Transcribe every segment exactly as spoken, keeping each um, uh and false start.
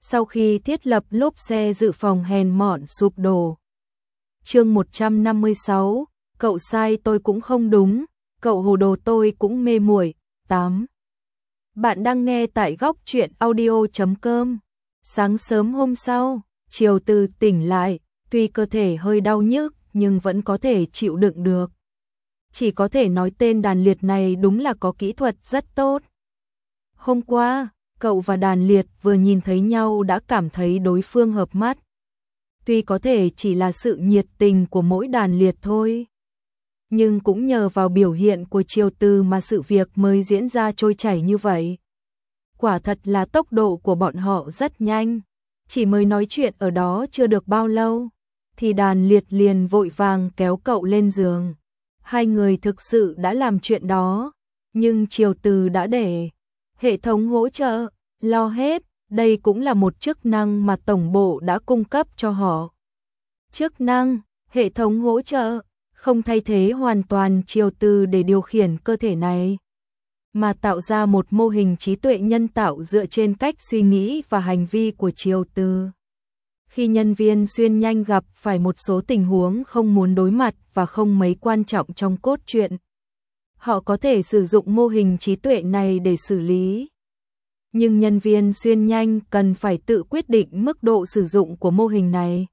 sau khi thiết lập lốp xe dự phòng hèn mọn sụp đổ. Chương một trăm năm mươi sáu, cậu sai tôi cũng không đúng, cậu hồ đồ tôi cũng mê muội. tám. Bạn đang nghe tại góc truyện audio chấm com. Sáng sớm hôm sau, Triều Từ tỉnh lại, tuy cơ thể hơi đau nhức nhưng vẫn có thể chịu đựng được. Chỉ có thể nói tên Đàn Liệt này đúng là có kỹ thuật rất tốt. Hôm qua, cậu và Đàn Liệt vừa nhìn thấy nhau đã cảm thấy đối phương hợp mắt. Tuy có thể chỉ là sự nhiệt tình của mỗi Đàn Liệt thôi, nhưng cũng nhờ vào biểu hiện của Triều Từ mà sự việc mới diễn ra trôi chảy như vậy. Quả thật là tốc độ của bọn họ rất nhanh, chỉ mới nói chuyện ở đó chưa được bao lâu, thì Đàn Liệt liền vội vàng kéo cậu lên giường. Hai người thực sự đã làm chuyện đó, nhưng Triều Từ đã để hệ thống hỗ trợ lo hết, đây cũng là một chức năng mà tổng bộ đã cung cấp cho họ. Chức năng, hệ thống hỗ trợ, không thay thế hoàn toàn Triều Từ để điều khiển cơ thể này, mà tạo ra một mô hình trí tuệ nhân tạo dựa trên cách suy nghĩ và hành vi của Triều Từ. Khi nhân viên xuyên nhanh gặp phải một số tình huống không muốn đối mặt và không mấy quan trọng trong cốt truyện, họ có thể sử dụng mô hình trí tuệ này để xử lý. Nhưng nhân viên xuyên nhanh cần phải tự quyết định mức độ sử dụng của mô hình này,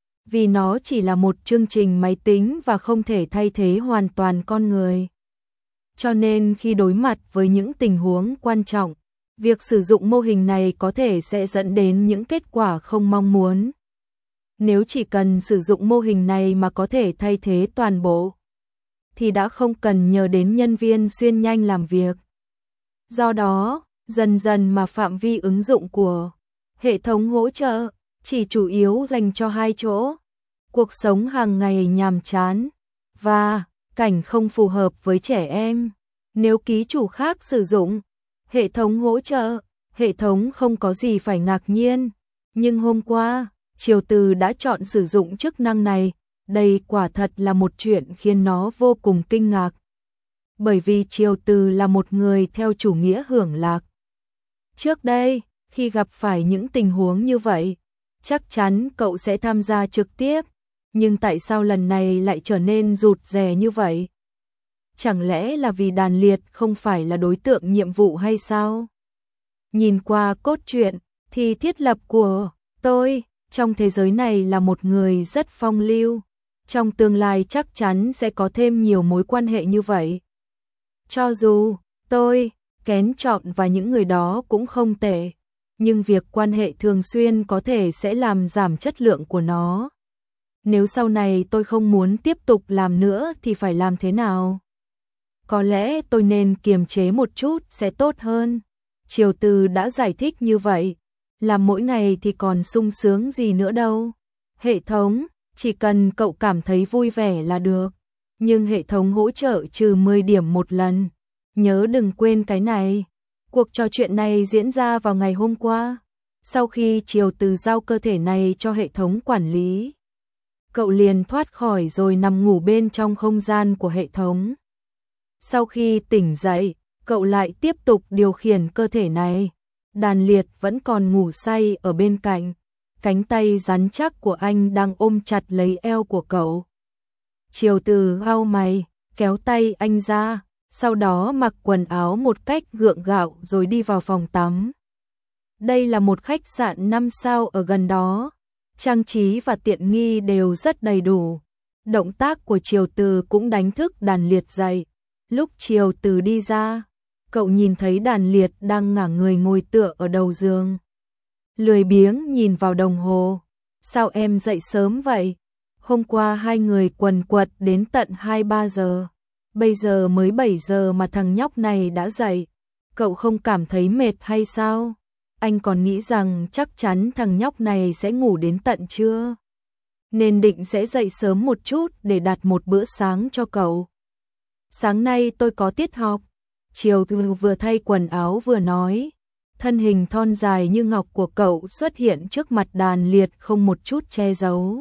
vì nó chỉ là một chương trình máy tính và không thể thay thế hoàn toàn con người. Cho nên khi đối mặt với những tình huống quan trọng, việc sử dụng mô hình này có thể sẽ dẫn đến những kết quả không mong muốn. Nếu chỉ cần sử dụng mô hình này mà có thể thay thế toàn bộ, thì đã không cần nhờ đến nhân viên xuyên nhanh làm việc. Do đó, dần dần mà phạm vi ứng dụng của hệ thống hỗ trợ chỉ chủ yếu dành cho hai chỗ: cuộc sống hàng ngày nhàm chán và cảnh không phù hợp với trẻ em. Nếu ký chủ khác sử dụng hệ thống hỗ trợ, hệ thống không có gì phải ngạc nhiên. Nhưng hôm qua, Triều Từ đã chọn sử dụng chức năng này, đây quả thật là một chuyện khiến nó vô cùng kinh ngạc. Bởi vì Triều Từ là một người theo chủ nghĩa hưởng lạc. Trước đây, khi gặp phải những tình huống như vậy, chắc chắn cậu sẽ tham gia trực tiếp, nhưng tại sao lần này lại trở nên rụt rè như vậy? Chẳng lẽ là vì Đàn Liệt không phải là đối tượng nhiệm vụ hay sao? Nhìn qua cốt truyện, thì thiết lập của tôi trong thế giới này là một người rất phong lưu. Trong tương lai chắc chắn sẽ có thêm nhiều mối quan hệ như vậy. Cho dù tôi kén chọn và những người đó cũng không tệ, nhưng việc quan hệ thường xuyên có thể sẽ làm giảm chất lượng của nó. Nếu sau này tôi không muốn tiếp tục làm nữa thì phải làm thế nào? Có lẽ tôi nên kiềm chế một chút sẽ tốt hơn. Triều Từ đã giải thích như vậy. Làm mỗi ngày thì còn sung sướng gì nữa đâu. Hệ thống, chỉ cần cậu cảm thấy vui vẻ là được. Nhưng hệ thống hỗ trợ trừ mười điểm một lần. Nhớ đừng quên cái này. Cuộc trò chuyện này diễn ra vào ngày hôm qua. Sau khi Triều Từ giao cơ thể này cho hệ thống quản lý, cậu liền thoát khỏi rồi nằm ngủ bên trong không gian của hệ thống. Sau khi tỉnh dậy, cậu lại tiếp tục điều khiển cơ thể này. Đàn Liệt vẫn còn ngủ say ở bên cạnh. Cánh tay rắn chắc của anh đang ôm chặt lấy eo của cậu. Triều Từ cau mày, kéo tay anh ra, sau đó mặc quần áo một cách gượng gạo rồi đi vào phòng tắm. Đây là một khách sạn năm sao ở gần đó. Trang trí và tiện nghi đều rất đầy đủ. Động tác của Triều Từ cũng đánh thức Đàn Liệt dậy. Lúc Triều Từ đi ra, cậu nhìn thấy Đàn Liệt đang ngả người ngồi tựa ở đầu giường. Lười biếng nhìn vào đồng hồ. Sao em dậy sớm vậy? Hôm qua hai người quần quật đến tận hai ba giờ. Bây giờ mới bảy giờ mà thằng nhóc này đã dậy. Cậu không cảm thấy mệt hay sao? Anh còn nghĩ rằng chắc chắn thằng nhóc này sẽ ngủ đến tận trưa, nên định sẽ dậy sớm một chút để đặt một bữa sáng cho cậu. Sáng nay tôi có tiết học. Triều Từ vừa thay quần áo vừa nói. Thân hình thon dài như ngọc của cậu xuất hiện trước mặt Đàn Liệt không một chút che giấu.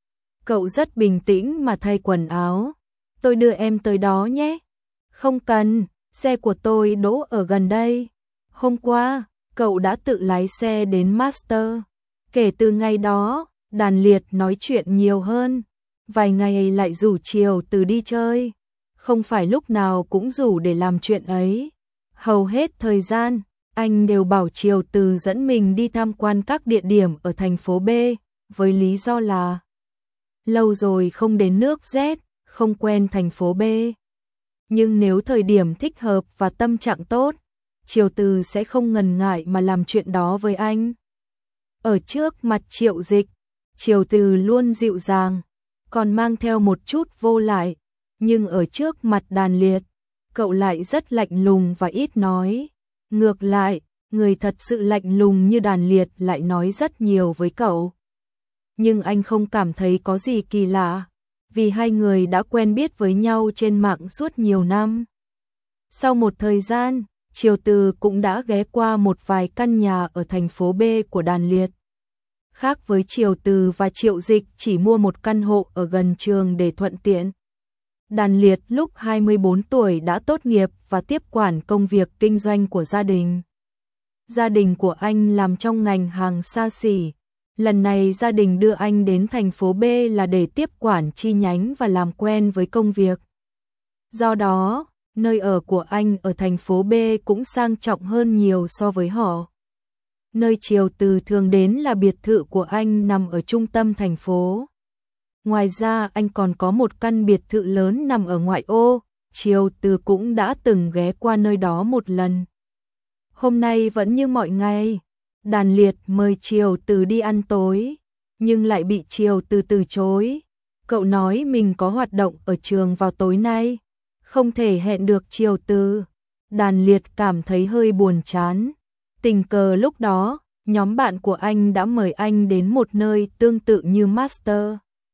Cậu rất bình tĩnh mà thay quần áo. Tôi đưa em tới đó nhé. Không cần, xe của tôi đỗ ở gần đây. Hôm qua, cậu đã tự lái xe đến Master. Kể từ ngày đó, Đàn Liệt nói chuyện nhiều hơn, vài ngày lại rủ Triều Từ đi chơi, không phải lúc nào cũng rủ để làm chuyện ấy. Hầu hết thời gian, anh đều bảo Triều Từ dẫn mình đi tham quan các địa điểm ở thành phố B, với lý do là lâu rồi không đến nước Z, không quen thành phố B. Nhưng nếu thời điểm thích hợp và tâm trạng tốt, Triều Từ sẽ không ngần ngại mà làm chuyện đó với anh. Ở trước mặt Triệu Dịch, Triều Từ luôn dịu dàng, còn mang theo một chút vô lại, nhưng ở trước mặt Đàn Liệt, cậu lại rất lạnh lùng và ít nói. Ngược lại, người thật sự lạnh lùng như Đàn Liệt lại nói rất nhiều với cậu. Nhưng anh không cảm thấy có gì kỳ lạ, vì hai người đã quen biết với nhau trên mạng suốt nhiều năm. Sau một thời gian, Triều Từ cũng đã ghé qua một vài căn nhà ở thành phố B của Đàn Liệt. Khác với Triều Từ và Triệu Dịch chỉ mua một căn hộ ở gần trường để thuận tiện. Đàn Liệt lúc hai mươi bốn tuổi đã tốt nghiệp và tiếp quản công việc kinh doanh của gia đình. Gia đình của anh làm trong ngành hàng xa xỉ. Lần này gia đình đưa anh đến thành phố B là để tiếp quản chi nhánh và làm quen với công việc. Do đó, nơi ở của anh ở thành phố B cũng sang trọng hơn nhiều so với họ. Nơi Triều Từ thường đến là biệt thự của anh nằm ở trung tâm thành phố. Ngoài ra anh còn có một căn biệt thự lớn nằm ở ngoại ô, Triều Từ cũng đã từng ghé qua nơi đó một lần. Hôm nay vẫn như mọi ngày, Đàn Liệt mời Triều Từ đi ăn tối, nhưng lại bị Triều Từ từ chối. Cậu nói mình có hoạt động ở trường vào tối nay, không thể hẹn được Triều Từ. Đàn Liệt cảm thấy hơi buồn chán. Tình cờ lúc đó, nhóm bạn của anh đã mời anh đến một nơi tương tự như Master.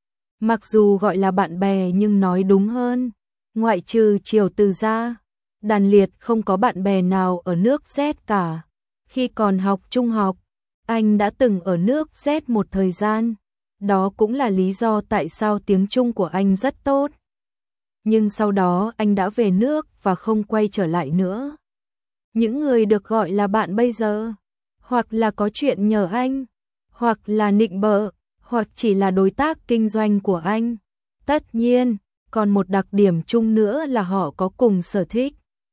Mặc dù gọi là bạn bè nhưng nói đúng hơn, ngoại trừ Triều Từ ra, Đàn Liệt không có bạn bè nào ở nước Z cả. Khi còn học trung học, anh đã từng ở nước Z một thời gian, đó cũng là lý do tại sao tiếng Trung của anh rất tốt. Nhưng sau đó anh đã về nước và không quay trở lại nữa. Những người được gọi là bạn bây giờ, hoặc là có chuyện nhờ anh, hoặc là nịnh bợ, hoặc chỉ là đối tác kinh doanh của anh. Tất nhiên, còn một đặc điểm chung nữa là họ có cùng sở thích.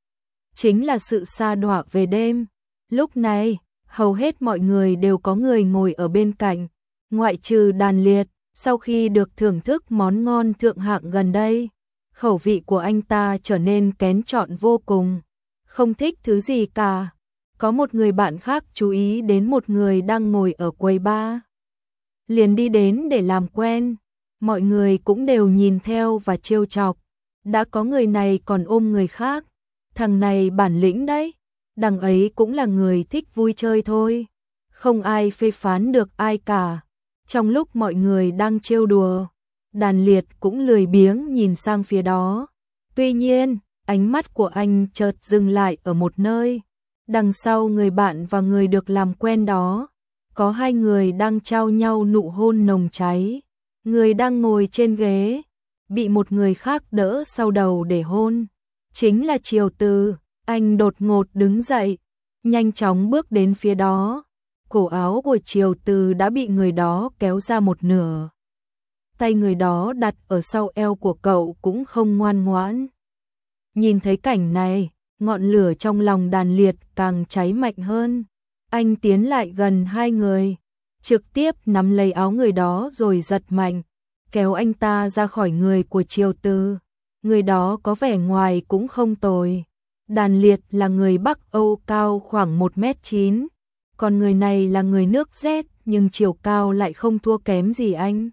Chính là sự sa đọa về đêm. Lúc này, hầu hết mọi người đều có người ngồi ở bên cạnh, ngoại trừ Đàn Liệt. Sau khi được thưởng thức món ngon thượng hạng gần đây, khẩu vị của anh ta trở nên kén chọn vô cùng, không thích thứ gì cả. Có một người bạn khác chú ý đến một người đang ngồi ở quầy bar, liền đi đến để làm quen. Mọi người cũng đều nhìn theo và trêu chọc. Đã có người này còn ôm người khác, thằng này bản lĩnh đấy. Đằng ấy cũng là người thích vui chơi thôi, không ai phê phán được ai cả. Trong lúc mọi người đang trêu đùa, Đàn Liệt cũng lười biếng nhìn sang phía đó. Tuy nhiên, ánh mắt của anh chợt dừng lại ở một nơi. Đằng sau người bạn và người được làm quen đó, có hai người đang trao nhau nụ hôn nồng cháy. Người đang ngồi trên ghế, bị một người khác đỡ sau đầu để hôn. Chính là Triều Từ. Anh đột ngột đứng dậy, nhanh chóng bước đến phía đó. Cổ áo của Triều Từ đã bị người đó kéo ra một nửa. Tay người đó đặt ở sau eo của cậu cũng không ngoan ngoãn. Nhìn thấy cảnh này, ngọn lửa trong lòng Đàn Liệt càng cháy mạnh hơn. Anh tiến lại gần hai người, trực tiếp nắm lấy áo người đó rồi giật mạnh, kéo anh ta ra khỏi người của Triều Từ. Người đó có vẻ ngoài cũng không tồi. Đàn Liệt là người Bắc Âu cao khoảng một mét chín, còn người này là người nước Z nhưng chiều cao lại không thua kém gì anh.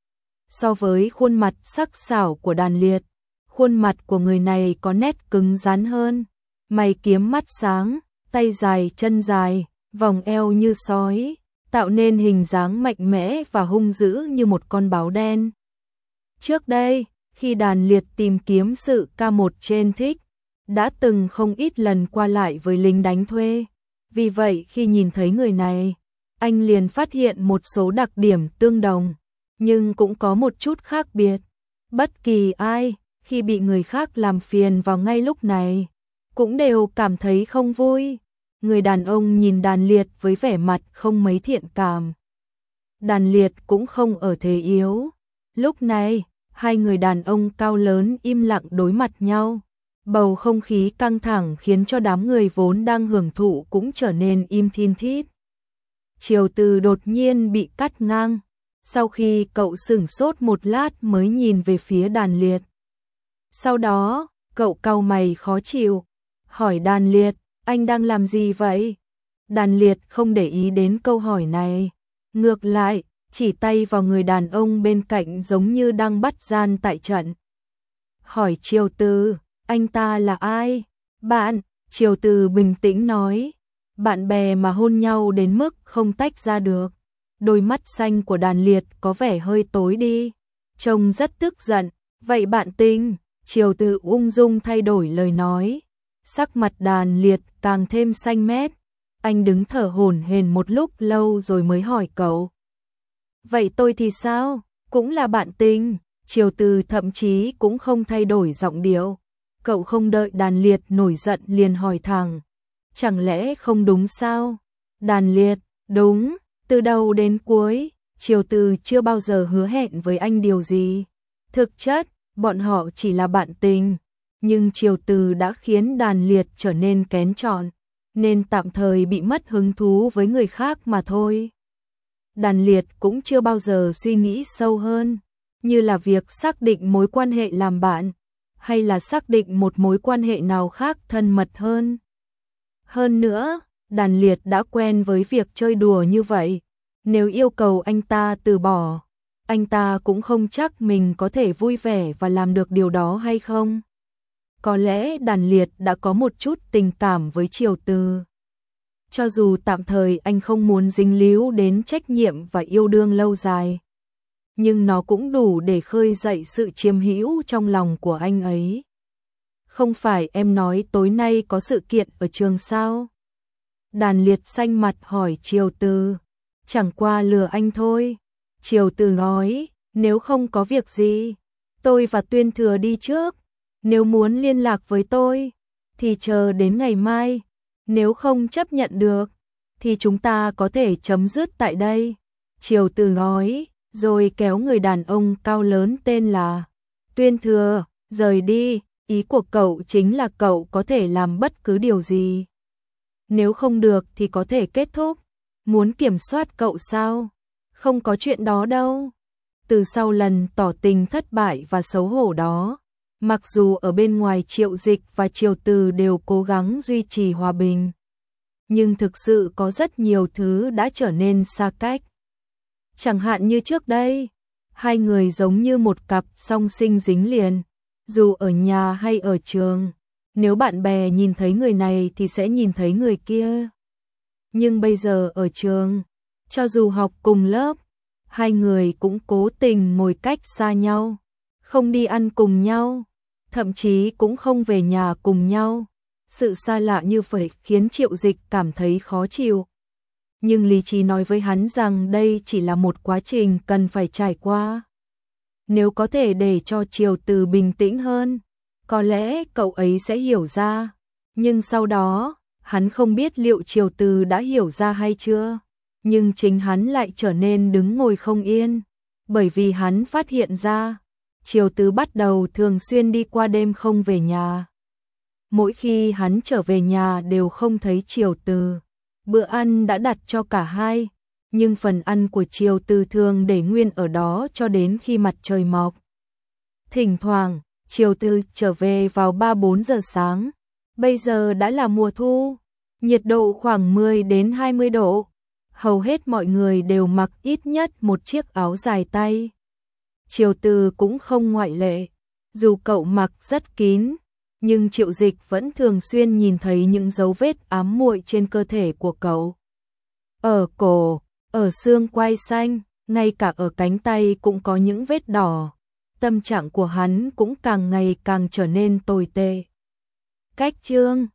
So với khuôn mặt sắc sảo của Đàn Liệt, khuôn mặt của người này có nét cứng rắn hơn, mày kiếm mắt sáng, tay dài chân dài, vòng eo như sói, tạo nên hình dáng mạnh mẽ và hung dữ như một con báo đen. Trước đây, khi Đàn Liệt tìm kiếm sự ca một trên thích, đã từng không ít lần qua lại với lính đánh thuê. Vì vậy khi nhìn thấy người này, anh liền phát hiện một số đặc điểm tương đồng, nhưng cũng có một chút khác biệt. Bất kỳ ai, khi bị người khác làm phiền vào ngay lúc này, cũng đều cảm thấy không vui. Người đàn ông nhìn Đàn Liệt với vẻ mặt không mấy thiện cảm. Đàn Liệt cũng không ở thế yếu. Lúc này, hai người đàn ông cao lớn im lặng đối mặt nhau. Bầu không khí căng thẳng khiến cho đám người vốn đang hưởng thụ cũng trở nên im thin thít. Triều Từ đột nhiên bị cắt ngang. Sau khi cậu sửng sốt một lát mới nhìn về phía Đàn Liệt. Sau đó, cậu cau mày khó chịu, hỏi Đàn Liệt, anh đang làm gì vậy? Đàn Liệt không để ý đến câu hỏi này. Ngược lại, chỉ tay vào người đàn ông bên cạnh giống như đang bắt gian tại trận. Hỏi Triều Từ, anh ta là ai? Bạn, Triều Từ bình tĩnh nói. Bạn bè mà hôn nhau đến mức không tách ra được. Đôi mắt xanh của Đàn Liệt có vẻ hơi tối đi. Trông rất tức giận. Vậy bạn tình? Triều Từ ung dung thay đổi lời nói. Sắc mặt Đàn Liệt càng thêm xanh mét. Anh đứng thở hổn hển một lúc lâu rồi mới hỏi cậu. Vậy tôi thì sao? Cũng là bạn tình. Triều Từ thậm chí cũng không thay đổi giọng điệu. Cậu không đợi Đàn Liệt nổi giận liền hỏi thẳng. Chẳng lẽ không đúng sao? Đàn Liệt, đúng, từ đầu đến cuối, Triều Từ chưa bao giờ hứa hẹn với anh điều gì. Thực chất, bọn họ chỉ là bạn tình, nhưng Triều Từ đã khiến Đàn Liệt trở nên kén chọn, nên tạm thời bị mất hứng thú với người khác mà thôi. Đàn Liệt cũng chưa bao giờ suy nghĩ sâu hơn, như là việc xác định mối quan hệ làm bạn, hay là xác định một mối quan hệ nào khác thân mật hơn. Hơn nữa, Đàn Liệt đã quen với việc chơi đùa như vậy, nếu yêu cầu anh ta từ bỏ, anh ta cũng không chắc mình có thể vui vẻ và làm được điều đó hay không. Có lẽ Đàn Liệt đã có một chút tình cảm với Triều Từ. Cho dù tạm thời anh không muốn dính líu đến trách nhiệm và yêu đương lâu dài, nhưng nó cũng đủ để khơi dậy sự chiếm hữu trong lòng của anh ấy. Không phải em nói tối nay có sự kiện ở trường sao? Đàn Liệt xanh mặt hỏi Triều Từ. Chẳng qua lừa anh thôi. Triều Từ nói, nếu không có việc gì, tôi và Tuyên Thừa đi trước. Nếu muốn liên lạc với tôi, thì chờ đến ngày mai. Nếu không chấp nhận được, thì chúng ta có thể chấm dứt tại đây. Triều Từ nói, rồi kéo người đàn ông cao lớn tên là Tuyên Thừa, rời đi. Ý của cậu chính là cậu có thể làm bất cứ điều gì. Nếu không được thì có thể kết thúc. Muốn kiểm soát cậu sao? Không có chuyện đó đâu. Từ sau lần tỏ tình thất bại và xấu hổ đó, mặc dù ở bên ngoài Triệu Dịch và Triều Từ đều cố gắng duy trì hòa bình, nhưng thực sự có rất nhiều thứ đã trở nên xa cách. Chẳng hạn như trước đây, hai người giống như một cặp song sinh dính liền. Dù ở nhà hay ở trường, nếu bạn bè nhìn thấy người này thì sẽ nhìn thấy người kia. Nhưng bây giờ ở trường, cho dù học cùng lớp, hai người cũng cố tình ngồi cách xa nhau, không đi ăn cùng nhau, thậm chí cũng không về nhà cùng nhau. Sự xa lạ như vậy khiến Triệu Dịch cảm thấy khó chịu. Nhưng lý trí nói với hắn rằng đây chỉ là một quá trình cần phải trải qua. Nếu có thể để cho Triều Từ bình tĩnh hơn, có lẽ cậu ấy sẽ hiểu ra. Nhưng sau đó, hắn không biết liệu Triều Từ đã hiểu ra hay chưa. Nhưng chính hắn lại trở nên đứng ngồi không yên. Bởi vì hắn phát hiện ra, Triều Từ bắt đầu thường xuyên đi qua đêm không về nhà. Mỗi khi hắn trở về nhà đều không thấy Triều Từ. Bữa ăn đã đặt cho cả hai, nhưng phần ăn của Triều Từ thường để nguyên ở đó cho đến khi mặt trời mọc. Thỉnh thoảng, Triều Từ trở về vào ba bốn giờ sáng. Bây giờ đã là mùa thu, nhiệt độ khoảng mười đến hai mươi độ. Hầu hết mọi người đều mặc ít nhất một chiếc áo dài tay. Triều Từ cũng không ngoại lệ. Dù cậu mặc rất kín, nhưng Triệu Dịch vẫn thường xuyên nhìn thấy những dấu vết ám muội trên cơ thể của cậu. Ở cổ, ở xương quai xanh, ngay cả ở cánh tay cũng có những vết đỏ. Tâm trạng của hắn cũng càng ngày càng trở nên tồi tệ. Cách chương